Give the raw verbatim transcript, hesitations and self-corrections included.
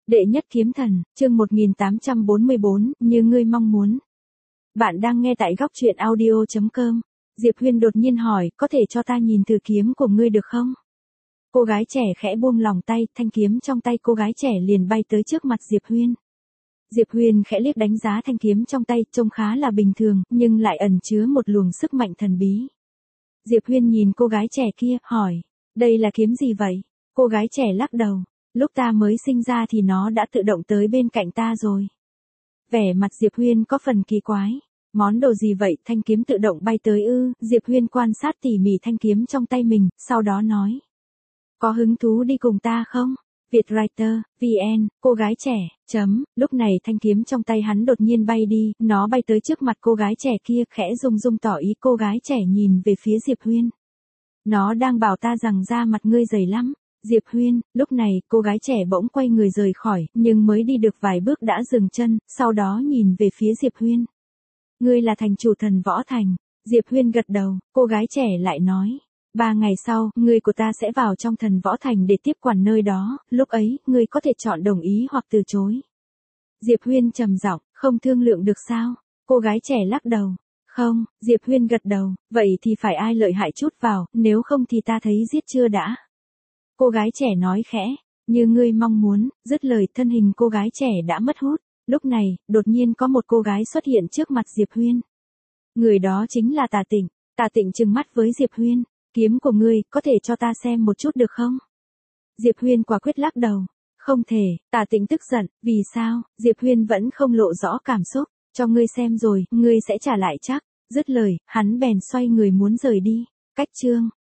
Đệ nhất kiếm thần, chương một nghìn tám trăm bốn mươi bốn, như ngươi mong muốn. Bạn đang nghe tại góc truyện audio chấm com. Diệp Huyên đột nhiên hỏi, có thể cho ta nhìn thử kiếm của ngươi được không? Cô gái trẻ khẽ buông lòng tay, thanh kiếm trong tay cô gái trẻ liền bay tới trước mặt Diệp Huyên. Diệp Huyên khẽ liếc đánh giá thanh kiếm trong tay, trông khá là bình thường, nhưng lại ẩn chứa một luồng sức mạnh thần bí. Diệp Huyên nhìn cô gái trẻ kia, hỏi, đây là kiếm gì vậy? Cô gái trẻ lắc đầu. Lúc ta mới sinh ra thì nó đã tự động tới bên cạnh ta rồi. Vẻ mặt Diệp Huyên có phần kỳ quái. Món đồ gì vậy? Thanh kiếm tự động bay tới ư? Diệp Huyên quan sát tỉ mỉ thanh kiếm trong tay mình, sau đó nói. Có hứng thú đi cùng ta không? Vietwriter, vn, cô gái trẻ, chấm, lúc này thanh kiếm trong tay hắn đột nhiên bay đi, nó bay tới trước mặt cô gái trẻ kia, khẽ rung rung tỏ ý. Cô gái trẻ nhìn về phía Diệp Huyên. Nó đang bảo ta rằng da mặt ngươi dày lắm. Diệp Huyên, lúc này, cô gái trẻ bỗng quay người rời khỏi, nhưng mới đi được vài bước đã dừng chân, sau đó nhìn về phía Diệp Huyên. Ngươi là thành chủ thần võ thành. Diệp Huyên gật đầu, cô gái trẻ lại nói. Ba ngày sau, ngươi của ta sẽ vào trong thần võ thành để tiếp quản nơi đó, lúc ấy, ngươi có thể chọn đồng ý hoặc từ chối. Diệp Huyên trầm giọng, không thương lượng được sao? Cô gái trẻ lắc đầu. Không, Diệp Huyên gật đầu, vậy thì phải ai lợi hại chút vào, nếu không thì ta thấy giết chưa đã. Cô gái trẻ nói khẽ, như ngươi mong muốn, dứt lời thân hình cô gái trẻ đã mất hút. Lúc này, đột nhiên có một cô gái xuất hiện trước mặt Diệp Huyên. Người đó chính là Tà Tịnh. Tà Tịnh trừng mắt với Diệp Huyên, kiếm của ngươi, có thể cho ta xem một chút được không? Diệp Huyên quả quyết lắc đầu, không thể. Tà Tịnh tức giận, vì sao? Diệp Huyên vẫn không lộ rõ cảm xúc, cho ngươi xem rồi, ngươi sẽ trả lại chắc. Dứt lời, hắn bèn xoay người muốn rời đi. Cách chương